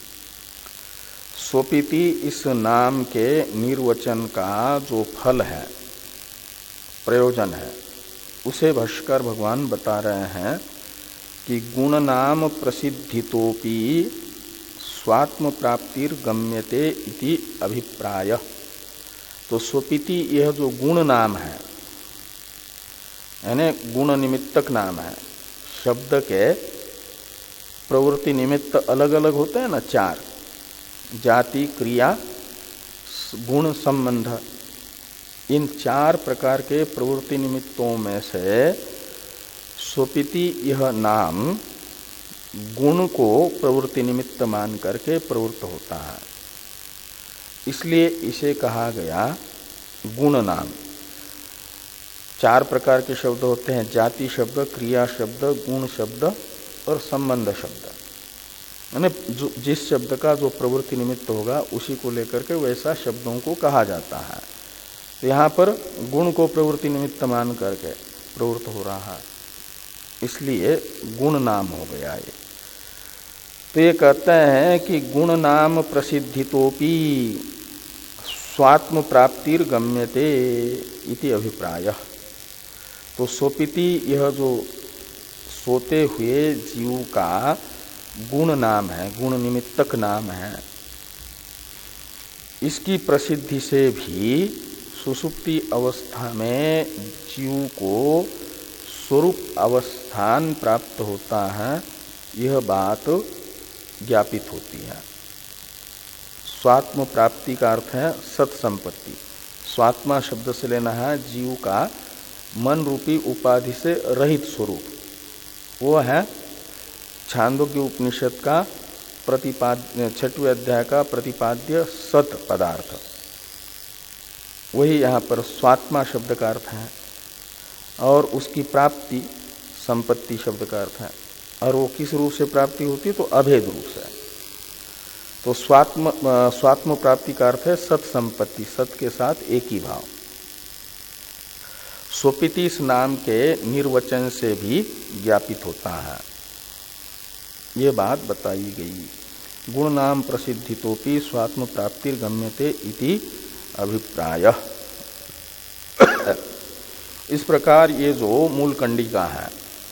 A: स्वपिति इस नाम के निर्वचन का जो फल है, प्रयोजन है, उसे भाष्यकार भगवान बता रहे हैं कि गुण नाम प्रसिद्धितोपि स्वात्म प्राप्तिर गम्यते इति अभिप्राय। तो स्वपिति यह जो गुण नाम है, यानी गुण निमित्तक नाम है, शब्द के प्रवृत्ति निमित्त अलग अलग होते हैं ना, चार, जाति, क्रिया, गुण, संबंध, इन चार प्रकार के प्रवृत्ति निमित्तों में से स्वपिति यह नाम गुण को प्रवृत्ति निमित्त मान करके प्रवृत्त होता है, इसलिए इसे कहा गया गुण नाम। चार प्रकार के शब्द होते हैं, जाति शब्द, क्रिया शब्द, गुण शब्द और संबंध शब्द, यानी जिस शब्द का जो प्रवृत्ति निमित्त होगा उसी को लेकर के वैसा शब्दों को कहा जाता है। तो यहाँ पर गुण को प्रवृत्ति निमित्त मान करके प्रवृत्त हो रहा है, इसलिए गुण नाम हो गया ये। तो ये कहते हैं कि गुण नाम प्रसिद्धितोपि स्वात्म प्राप्तिर गम्यते इति अभिप्राय। तो सोपिति यह जो सोते हुए जीव का गुण नाम है, गुण निमित्तक नाम है, इसकी प्रसिद्धि से भी सुषुप्ति अवस्था में जीव को स्वरूप अवस्थान प्राप्त होता है, यह बात ज्ञापित होती है। स्वात्म प्राप्ति का अर्थ है सत्संपत्ति। स्वात्मा शब्द से लेना है जीव का मन रूपी उपाधि से रहित स्वरूप, वो है छांदोग्य उपनिषद का प्रतिपाद्य छठवें अध्याय का प्रतिपाद्य सत पदार्थ, वही यहाँ पर स्वात्मा शब्द का अर्थ है, और उसकी प्राप्ति संपत्ति शब्द का अर्थ है। और वो किस रूप से प्राप्ति होती है? तो अभेद रूप से। तो स्वात्म स्वात्म प्राप्ति का अर्थ है सत संपत्ति, सत के साथ एक ही भाव। स्वपिति इस नाम के निर्वचन से भी ज्ञापित होता है, ये बात बताई गई। गुण नाम प्रसिद्धितोपि स्वात्म प्राप्तिर्गम्यते इति अभिप्राय। इस प्रकार ये जो मूल कंडिका है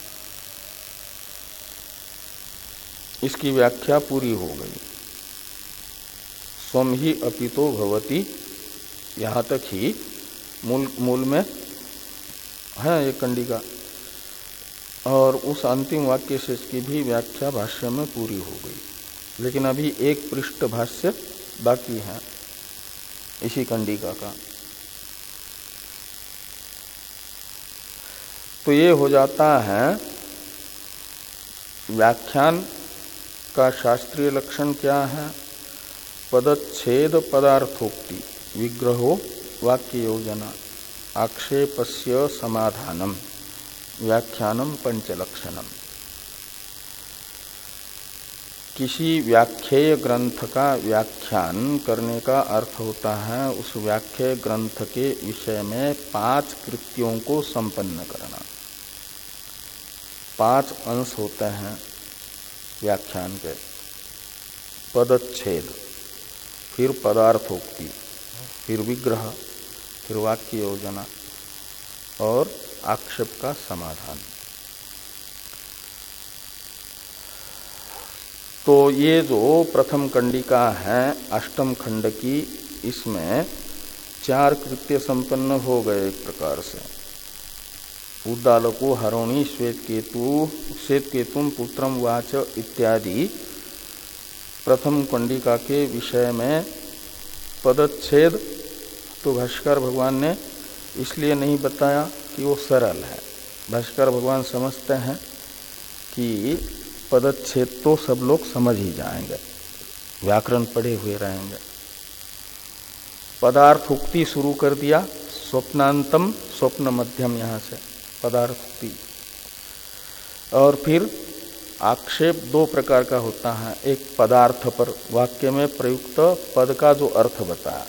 A: इसकी व्याख्या पूरी हो गई। स्वम ही अपितो भवति, यहाँ तक ही मूल मूल में है ये कंडिका, और उस अंतिम वाक्य से इसकी भी व्याख्या भाष्य में पूरी हो गई। लेकिन अभी एक पृष्ठ भाष्य बाकी है इसी कंडिका का। तो ये हो जाता है व्याख्यान का शास्त्रीय लक्षण क्या है? पदच्छेद पदार्थोक्ति विग्रहो वाक्य योजना आक्षेपस्य समाधानम व्याख्यानम पंचलक्षणम। किसी व्याख्येय ग्रंथ का व्याख्यान करने का अर्थ होता है उस व्याख्येय ग्रंथ के विषय में पांच कृत्यों को संपन्न करना। पांच अंश होते हैं व्याख्यान के, पदच्छेद, फिर पदार्थोक्ति, फिर विग्रह, फिर वाक्य योजना और आक्षेप का समाधान। तो ये जो प्रथम कंडिका है अष्टम खंड की, इसमें चार कृत्य संपन्न हो गए एक प्रकार से। उद्दालको हरोणी श्वेत केतु श्वेत केतुम पुत्रम वाच इत्यादि प्रथम कंडिका के विषय में पदच्छेद तो भाष्कर भगवान ने इसलिए नहीं बताया कि वो सरल है। भाष्कर भगवान समझते हैं कि पदच्छेद तो सब लोग समझ ही जाएंगे, व्याकरण पढ़े हुए रहेंगे। पदार्थोक्ति शुरू कर दिया, स्वप्नांतम स्वप्न मध्यम, यहाँ से पदार्थोक्ति। और फिर आक्षेप दो प्रकार का होता है, एक पदार्थ पर, वाक्य में प्रयुक्त पद का जो अर्थ बताया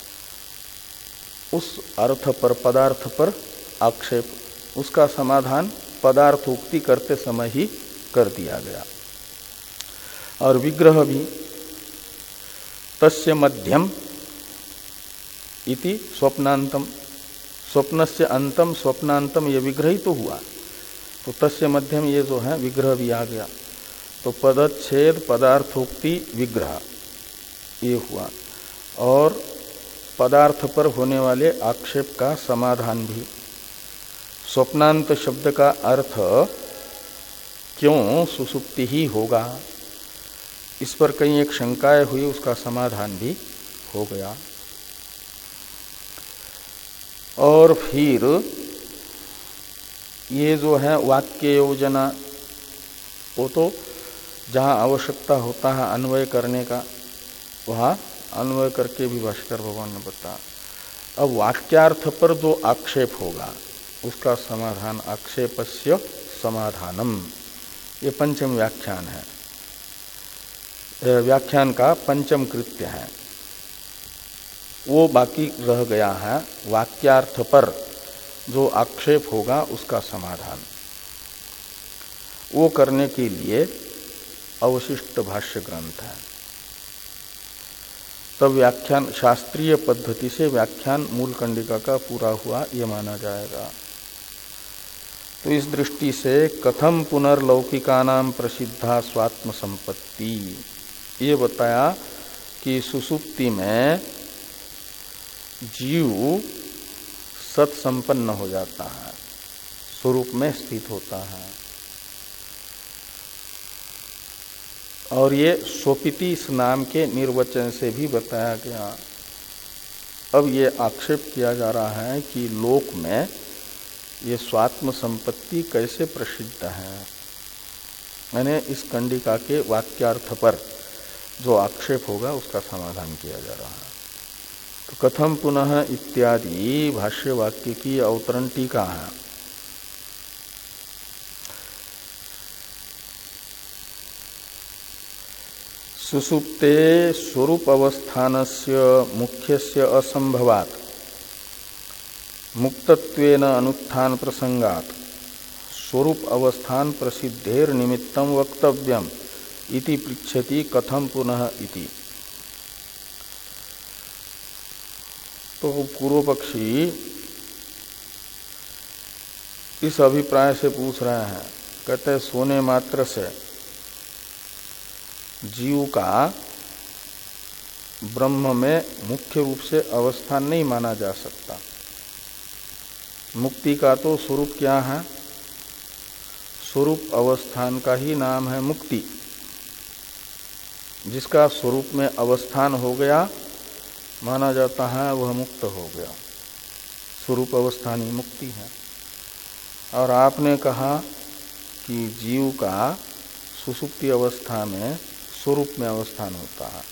A: उस अर्थ पर, पदार्थ पर आक्षेप, उसका समाधान पदार्थोक्ति करते समय ही कर दिया गया। और विग्रह भी तस्य मध्यम इति स्वप्नांतम, स्वप्नस्य अंतम स्वप्नांतम, ये विग्रह ही तो हुआ। तो तस्य मध्यम ये जो है विग्रह भी आ गया। तो पदच्छेद पदार्थोक्ति विग्रह ये हुआ, और पदार्थ पर होने वाले आक्षेप का समाधान भी। स्वप्नांत शब्द का अर्थ क्यों सुसुप्ति ही होगा, इस पर कहीं एक शंकाएं हुई, उसका समाधान भी हो गया। और फिर ये जो है वाक्य योजना, वो तो जहाँ आवश्यकता होता है अन्वय करने का, वहाँ अन्वय करके भी भाष्कर भगवान ने बताया। अब वाक्यार्थ पर जो आक्षेप होगा उसका समाधान, आक्षेपस्य समाधानम, ये पंचम व्याख्यान है, व्याख्यान का पंचम कृत्य है। वो बाकी रह गया है वाक्यार्थ पर जो आक्षेप होगा उसका समाधान। वो करने के लिए अवशिष्ट भाष्य ग्रंथ है। तब व्याख्यान शास्त्रीय पद्धति से व्याख्यान मूल कंडिका का पूरा हुआ ये माना जाएगा। तो इस दृष्टि से कथम पुनर्लौकिकानाम प्रसिद्धा स्वात्म संपत्ति, ये बताया कि सुसुप्ति में जीव सत्संपन्न हो जाता है, स्वरूप में स्थित होता है। और ये स्वपिति इस नाम के निर्वचन से भी बताया गया। अब ये आक्षेप किया जा रहा है कि लोक में ये स्वात्म संपत्ति कैसे प्रसिद्ध है। मैंने इस कंडिका के वाक्यार्थ पर जो आक्षेप होगा उसका समाधान किया जा रहा है। तो कथम पुनः इत्यादि भाष्य वाक्य की अवतरण टीका है। सुसुप्ते स्वरूप अवस्थानस्य मुख्यस्य असंभवात् मुक्तत्वेन अनुत्थान प्रसंगात् स्वरूप अवस्थान प्रसिद्धेर निमित्तं वक्तव्यम इति पृच्छति कथम पुनः इति। तो पूर्व पक्षी इस अभिप्राय से पूछ रहे हैं, कहते हैं सोने मात्र से जीव का ब्रह्म में मुख्य रूप से अवस्थान नहीं माना जा सकता। मुक्ति का तो स्वरूप क्या है? स्वरूप अवस्थान का ही नाम है मुक्ति। जिसका स्वरूप में अवस्थान हो गया माना जाता है वह मुक्त हो गया। स्वरूप अवस्थान ही मुक्ति है। और आपने कहा कि जीव का सुषुप्ति अवस्था में स्वरूप में अवस्थान होता है।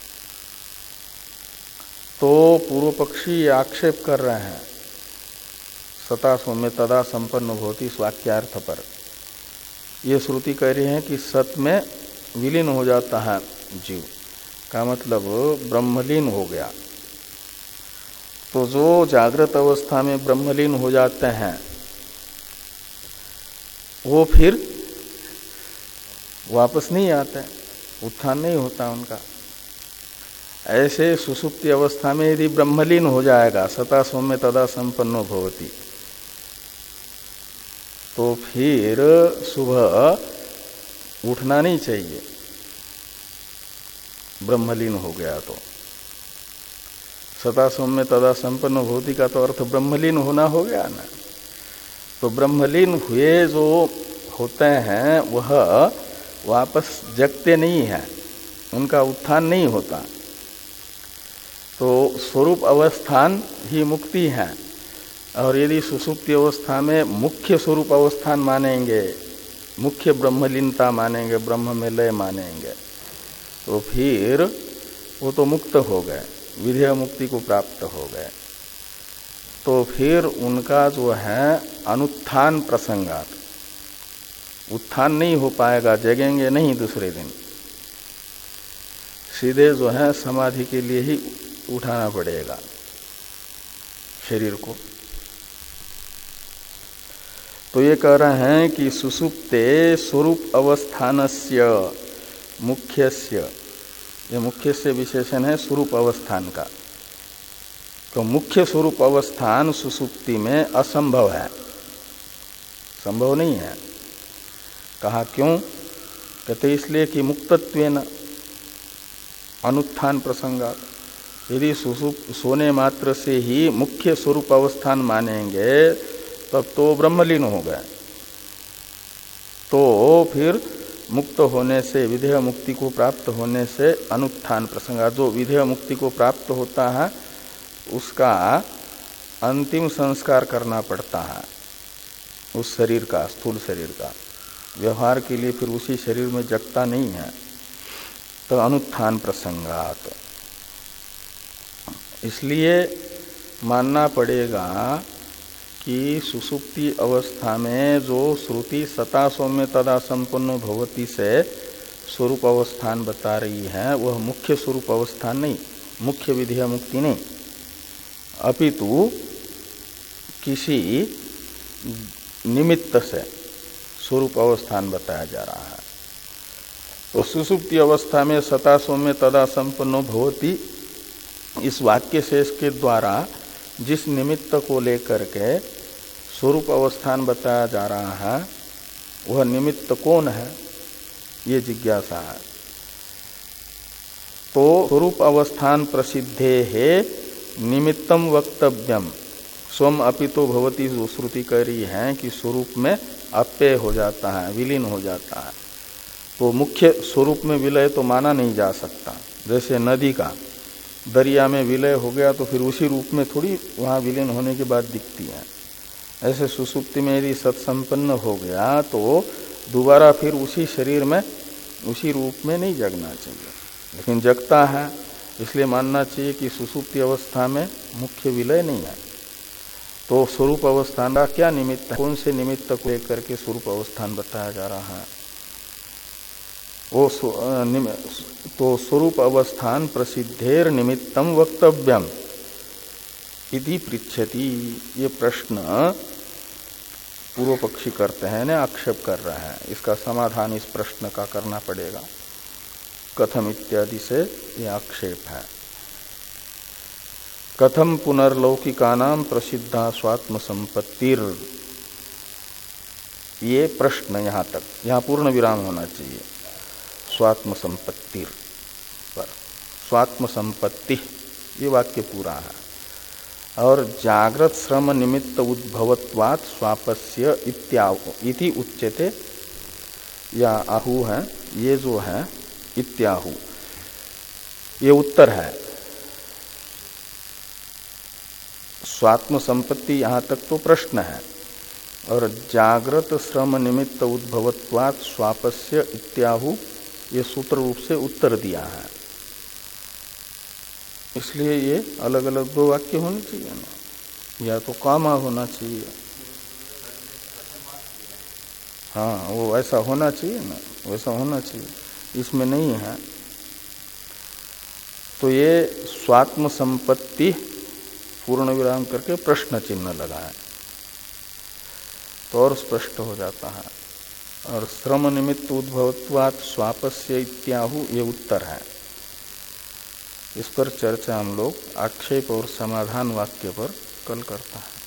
A: तो पूर्व पक्षी आक्षेप कर रहे हैं सता सौम्य तदा संपन्न भवति इस वाक्यार्थ पर। ये श्रुति कह रही है कि सत में विलीन हो जाता है जीव का मतलब ब्रह्मलीन हो गया। तो जो जागृत अवस्था में ब्रह्मलीन हो जाते हैं वो फिर वापस नहीं आते, उत्थान नहीं होता उनका। ऐसे सुसुप्ति अवस्था में यदि ब्रह्मलीन हो जाएगा सता सौम्य तदा संपन्नो भवति तो फिर सुबह उठना नहीं चाहिए। ब्रह्मलीन हो गया तो सता सौम्य तदा संपन्न भवति का तो अर्थ ब्रह्मलीन होना हो गया ना। तो ब्रह्मलीन हुए जो होते हैं वह वापस जगते नहीं है, उनका उत्थान नहीं होता। तो स्वरूप अवस्थान ही मुक्ति है। और यदि सुसुप्ति अवस्था में मुख्य स्वरूप अवस्थान मानेंगे, मुख्य ब्रह्मलीनता मानेंगे, ब्रह्म में लय मानेंगे तो फिर वो तो मुक्त हो गए, विधेय मुक्ति को प्राप्त हो गए। तो फिर उनका जो है अनुत्थान प्रसंगात उत्थान नहीं हो पाएगा, जगेंगे नहीं दूसरे दिन, सीधे जो है समाधि के लिए ही उठाना पड़ेगा शरीर को। तो ये कह रहे हैं कि सुसुप्ते स्वरूप अवस्थानस्य मुख्यस्य, ये मुख्यस्य विशेषण है स्वरूप अवस्थान का। तो मुख्य स्वरूप अवस्थान सुसुप्ति में असंभव है, संभव नहीं है। कहा क्यों? कहते इसलिए कि मुक्तत्वेन अनुत्थान प्रसंगात, यदि सुसुप सोने मात्र से ही मुख्य स्वरूप अवस्थान मानेंगे तब तो ब्रह्मलीन हो गए। तो फिर मुक्त होने से, विधेय मुक्ति को प्राप्त होने से अनुत्थान प्रसंगात, जो विधेय मुक्ति को प्राप्त होता है उसका अंतिम संस्कार करना पड़ता है उस शरीर का, स्थूल शरीर का। व्यवहार के लिए फिर उसी शरीर में जगता नहीं है। तो अनुत्थान प्रसंगात, इसलिए मानना पड़ेगा कि सुसुप्ति अवस्था में जो श्रुति सता सौम्य तदा संपन्नो भवति से स्वरूप अवस्थान बता रही है वह मुख्य स्वरूप अवस्थान नहीं, मुख्य विधेय मुक्ति नहीं, अपितु किसी निमित्त से स्वरूप अवस्थान बताया जा रहा है। तो सुसुप्ति अवस्था में सता सौम्य तदा संपन्नो भवति इस वाक्य शेष के द्वारा जिस निमित्त को लेकर के स्वरूप अवस्थान बताया जा रहा है वह निमित्त कौन है, ये जिज्ञासा है। तो स्वरूप अवस्थान प्रसिद्धे है निमित्तम वक्तव्यम स्वम अपितो भवति, जो श्रुति कह रही है कि स्वरूप में अप्यय हो जाता है, विलीन हो जाता है। तो मुख्य स्वरूप में विलय तो माना नहीं जा सकता। जैसे नदी का दरिया में विलय हो गया तो फिर उसी रूप में थोड़ी वहाँ विलीन होने के बाद दिखती है। ऐसे सुसुप्ति में यदि सत्संपन्न हो गया तो दोबारा फिर उसी शरीर में उसी रूप में नहीं जगना चाहिए, लेकिन जगता है। इसलिए मानना चाहिए कि सुसुप्ति अवस्था में मुख्य विलय नहीं है। तो स्वरूप अवस्थान का क्या निमित्त, कौन से निमित्त को लेकर के स्वरूप अवस्थान बताया जा रहा है? वो तो स्वरूप अवस्थान प्रसिद्धेर निमित्तम वक्तव्यम इति पृच्छति। ये प्रश्न पूर्व पक्षी करते हैं ना, आक्षेप कर रहे हैं। इसका समाधान इस प्रश्न का करना पड़ेगा। कथम इत्यादि से ये आक्षेप है। कथम पुनर्लौकिकानाम प्रसिद्धा स्वात्म संपत्तिर, ये प्रश्न यहां तक, यहां पूर्ण विराम होना चाहिए। स्वात्म संपत्तिर पर स्वात्म संपत्ति ये वाक्य पूरा है। और जागृत श्रम निमित्त उद्भवत्वात् स्वापस्य इत्याहु इति उच्यते, या आहु है ये जो है इत्याहु, ये उत्तर है। स्वात्म संपत्ति यहां तक तो प्रश्न है, और जागृत श्रम निमित्त उद्भवत्वात् स्वापस्य इत्याहु ये सूत्र रूप से उत्तर दिया है। इसलिए ये अलग अलग दो वाक्य होने चाहिए ना, या तो कामा होना चाहिए। हाँ, वो ऐसा होना चाहिए ना, वैसा होना चाहिए, इसमें नहीं है। तो ये स्वात्म संपत्ति पूर्ण विराम करके प्रश्न चिन्ह लगाए तो और स्पष्ट हो जाता है। और श्रम निमित्त उद्भवत्वात् स्वापस्य इत्याहु ये उत्तर है। इस पर चर्चा हम लोग आक्षेप और समाधान वाक्य पर कल करता है।